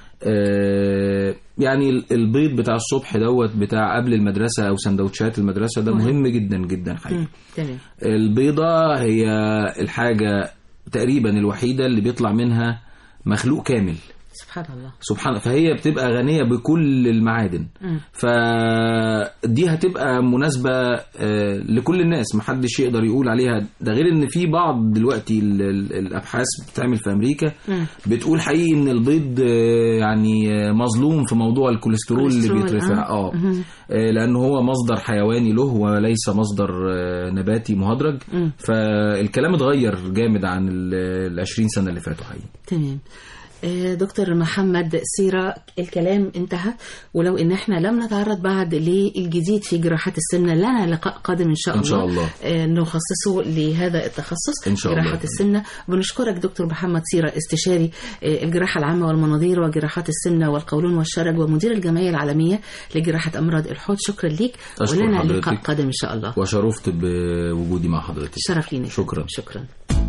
يعني البيض بتاع الصبح دوت بتاع قبل المدرسة أو سندوتشات المدرسة ده مهم جدا جدا حقيقي. البيضة هي الحاجة تقريبا الوحيدة اللي بيطلع منها مخلوق كامل، سبحان الله سبحان الله، فهي بتبقى غنية بكل المعادن. م. فدي هتبقى مناسبة لكل الناس، محدش يقدر يقول عليها ده، غير ان في بعض دلوقتي الابحاث بتتعمل في امريكا م. بتقول حقيقي ان البيض يعني مظلوم في موضوع الكوليسترول اللي بيترفع اه, آه. لانه هو مصدر حيواني له وليس مصدر نباتي مهدرج. م. فالكلام اتغير جامد عن العشرين سنة اللي فاتوا حقيقي. تمام. دكتور محمد سيرة، الكلام انتهى، ولو ان احنا لم نتعرض بعد للجديد في جراحات السمنة لنا لقاء قادم ان شاء, إن شاء الله, الله. نخصصه لهذا التخصص إن شاء جراحات الله. السمنة. بنشكرك دكتور محمد سيرة، استشاري الجراحة العامة والمناظير وجراحات السمنة والقولون والشرج ومدير الجمعية العالمية لجراحة أمراض الحوض. شكرا ليك، ولنا لقاء قادم ان شاء الله. وشرفت بوجودي مع حضرتك. شرف لينا. شكرا شكرا.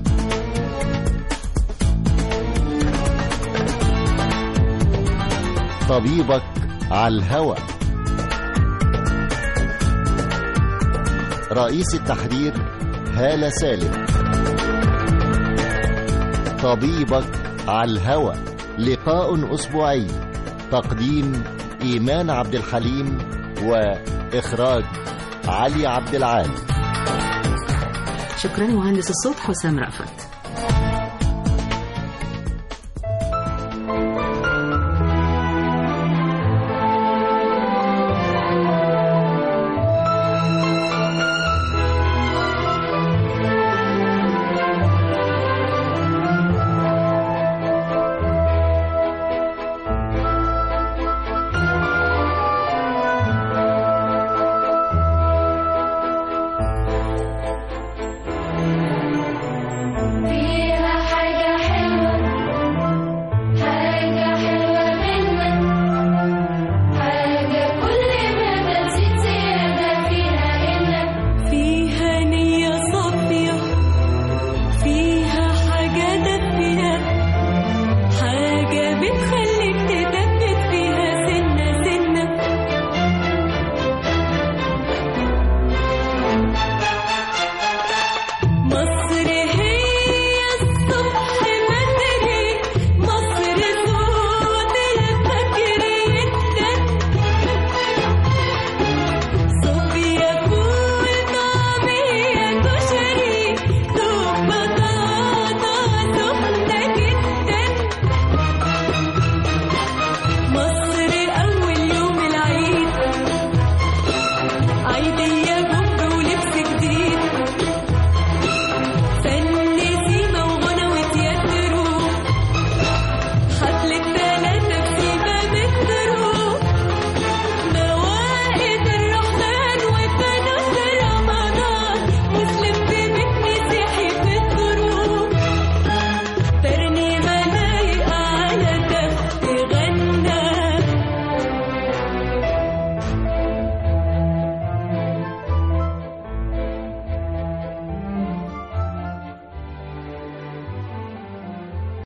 طبيبك على الهوى. رئيس التحرير هالة سالم. طبيبك على الهوى، لقاء أسبوعي، تقديم إيمان عبد الحليم وإخراج علي عبد العال. شكرا. مهندس الصوت حسام رأفت.